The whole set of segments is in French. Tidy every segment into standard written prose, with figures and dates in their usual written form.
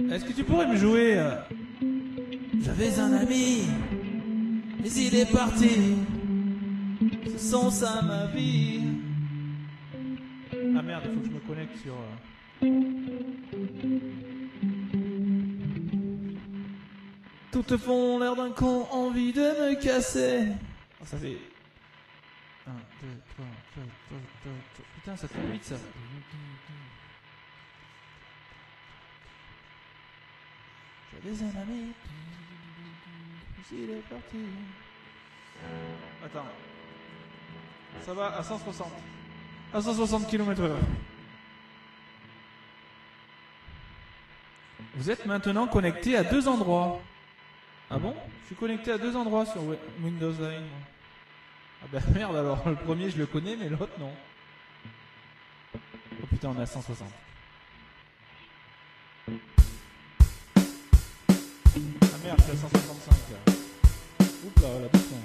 Est-ce que tu pourrais me jouer J'avais un ami, mais il est parti. Sans ça ma vie. Ah merde, il faut que je me connecte sur... Toutes font l'air d'un con, envie de me casser. Oh, ça fait... 1, 2, 3, 4, 5, 6, 7. Putain, ça fait 8 ça. J'avais un ami, mais il est parti. Attends. Ça va à 160. À 160 km/h. Vous êtes maintenant connecté à 2 endroits. Ah bon? Je suis connecté à 2 endroits sur Windows Line. Ah bah merde alors, le premier je le connais mais l'autre non. Oh putain, on est à 160. Ah merde, je suis à 165 là. Oups là, la doucement.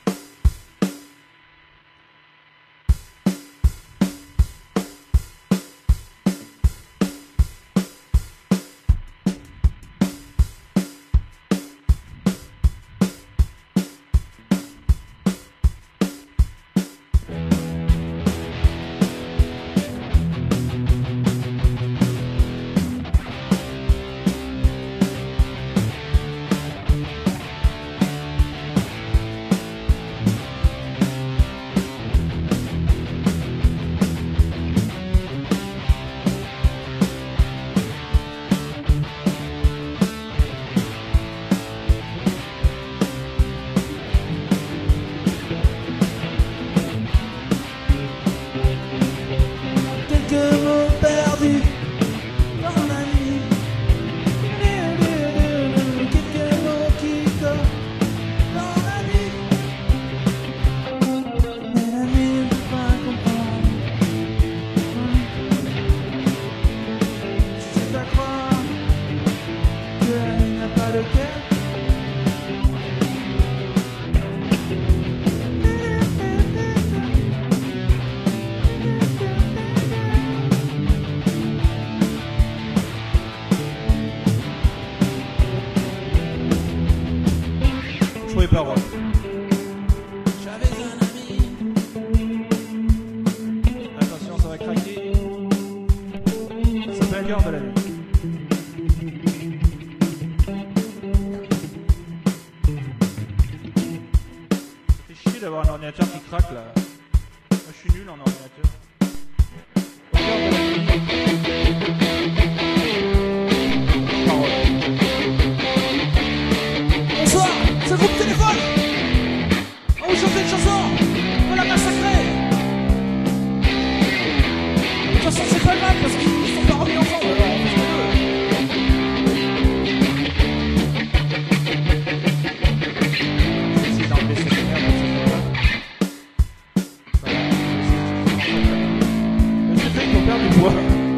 Les paroles. J'avais un ami. Attention, ça va craquer. Ça s'appelle Garde de la nuit. Ça fait chier d'avoir un ordinateur qui craque là. Moi je suis nul en ordinateur. Garde de la nuit. Paroles. Bonsoir, c'est le groupe Téléphone. On vous chante une chanson. On va la massacrer. De toute façon, c'est pas le mal parce qu'ils sont pas remis ensemble. Alors on fait ce qu'on veut. C'est d'enlever cette merde. Voilà. C'est fait pour perdre du poids.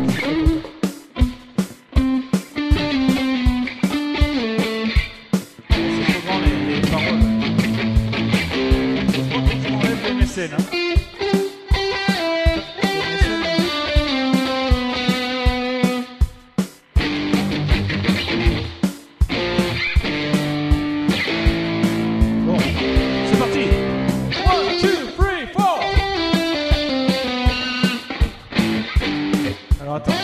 Scène, hein. Bon, c'est parti. 1, 2, 3, 4. Alors attends.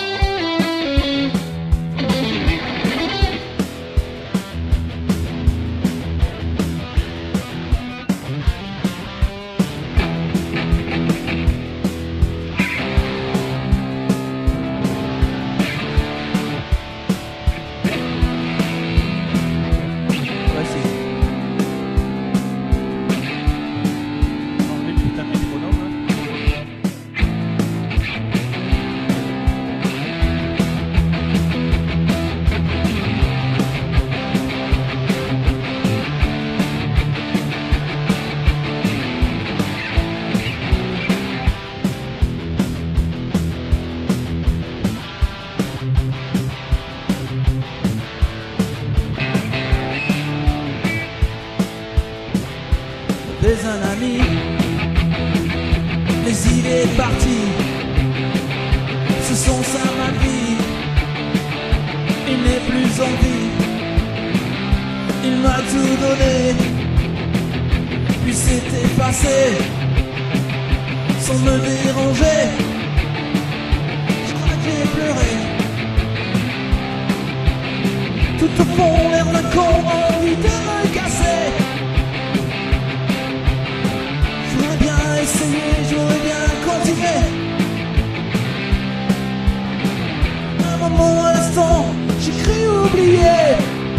J'avais un ami, mais il est parti. Ce sont ça ma vie. Il n'est plus plus envie. Il m'a tout donné, puis s'est effacé sans me déranger. Je crois que j'ai pleuré. Tout au fond, l'air d'un con, envie de me casser. J'aurais bien essayé, j'aurais bien continué. Un moment, un instant, j'ai cru oublier.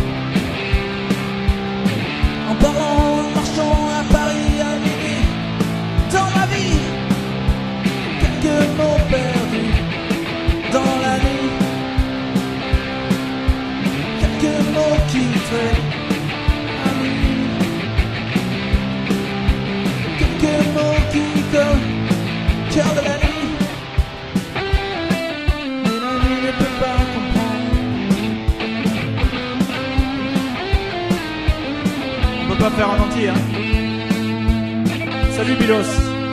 En parlant, en marchant à Paris à minuit. Dans ma vie, quelques mots perdus dans la nuit. Quelques mots qui fait à minuit. Quelques mots qui comme cœur de la nuit. Mais la nuit ne peut pas comprendre. On peut pas faire en entier, hein. Salut Bilos.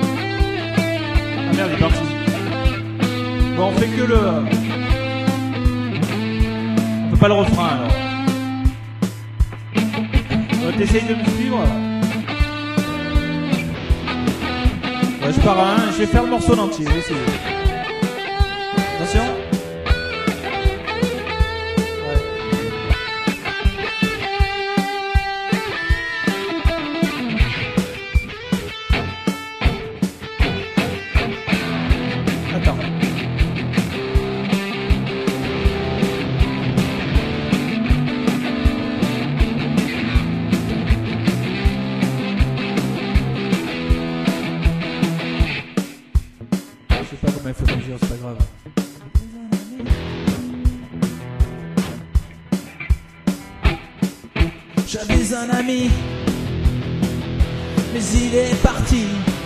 Ah merde, il est parti. Bon, on fait que le... On peut pas le refrain, alors. T'essayes de me suivre. Ouais, je pars à un, je vais faire le morceau entier, je vais essayer. Attention. Attends. Je sais pas comment il faut mesure, c'est pas grave. J'avais un ami, mais il est parti.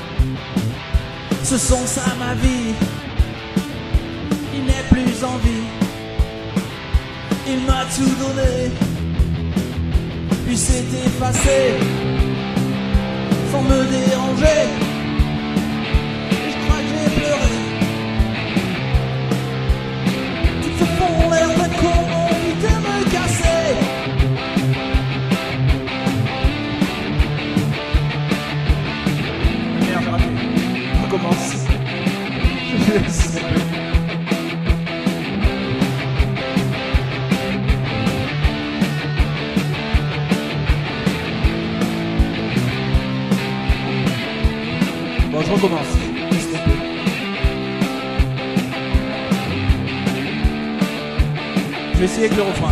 Ce son, ça ma vie. Il n'est plus en vie. Il m'a tout donné, puis s'est effacé sans me déranger. Et je crois que j'ai pleuré. Tout au fond, l'air d'un con, envie de me casser. Merde, raté. On recommence. Je laisse. Bon, je recommence. S'il te plaît. Je vais essayer avec le refrain.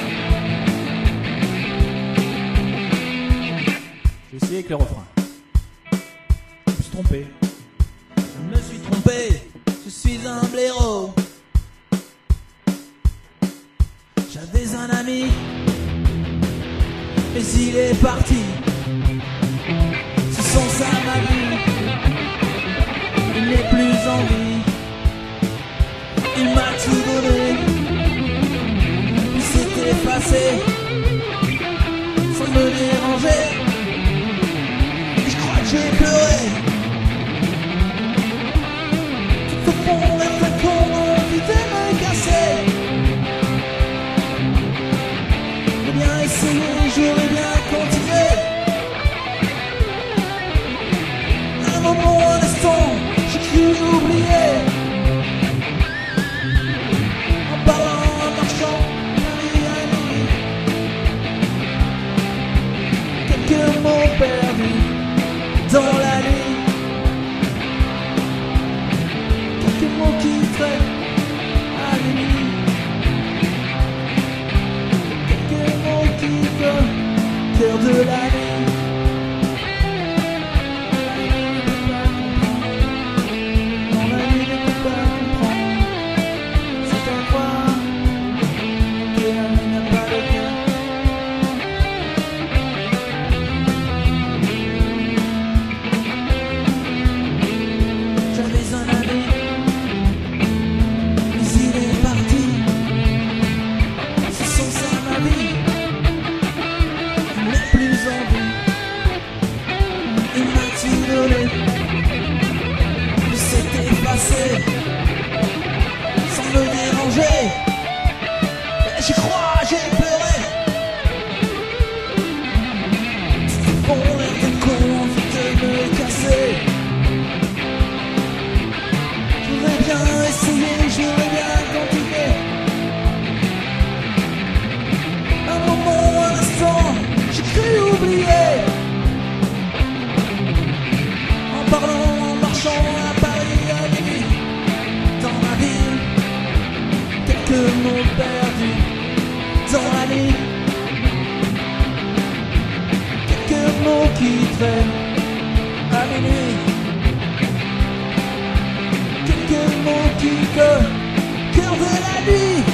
Je vais essayer avec le refrain. Je me suis trompé. Je me suis trompé, je suis un blaireau. J'avais un ami, mais il est parti. Ce sont ça ma vie. Il n'est plus en vie. Il m'a tout donné. Il s'est effacé sans me déranger. Et je crois que j'ai pleuré. Tout au fond, l'air d'un con, envie de me casser. J'aurais bien essayé, j'aurais bien continué. Un moment, un instant, j'ai cru oublier. En parlant, en marchant, la vie à nuit. qui traînent à minuit. Quelques mots qui collent au cœur de la nuit.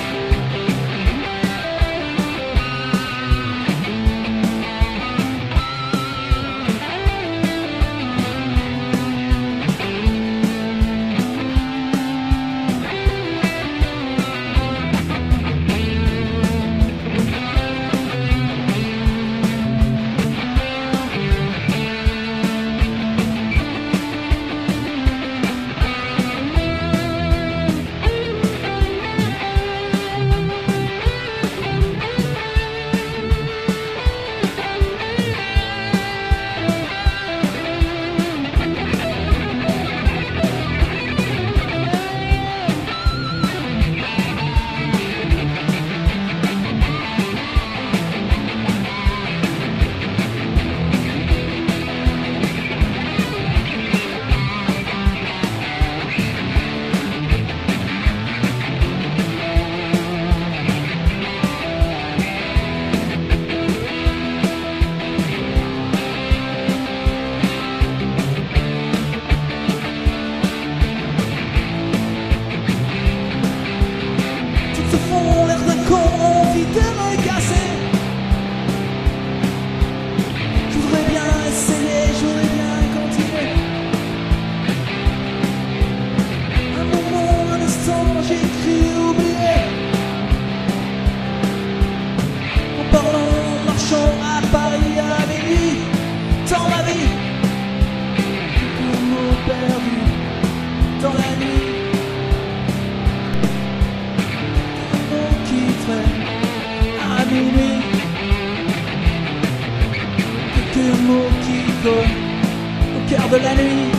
Au cœur de la nuit.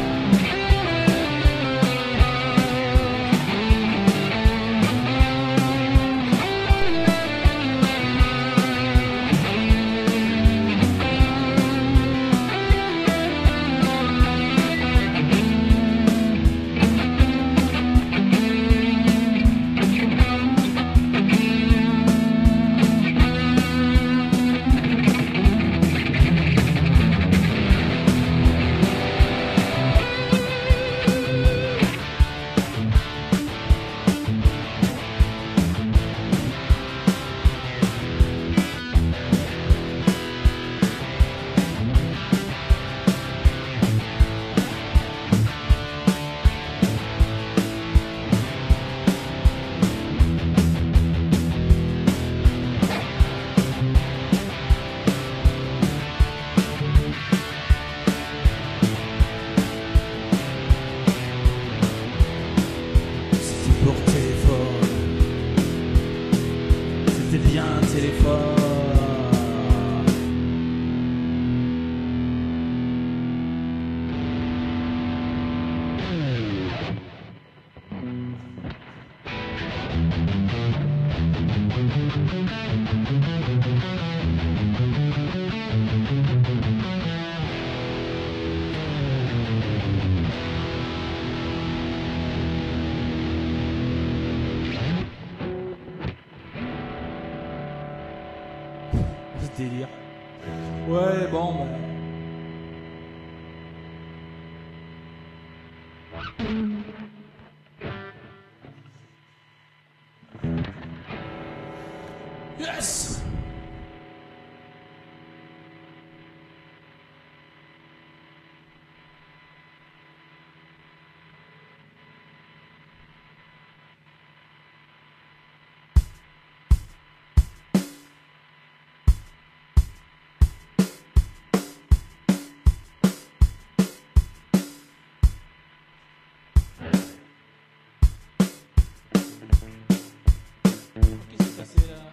Délire. Ouais, bon, bah. Yes! Qu'est-ce qui s'est passé là?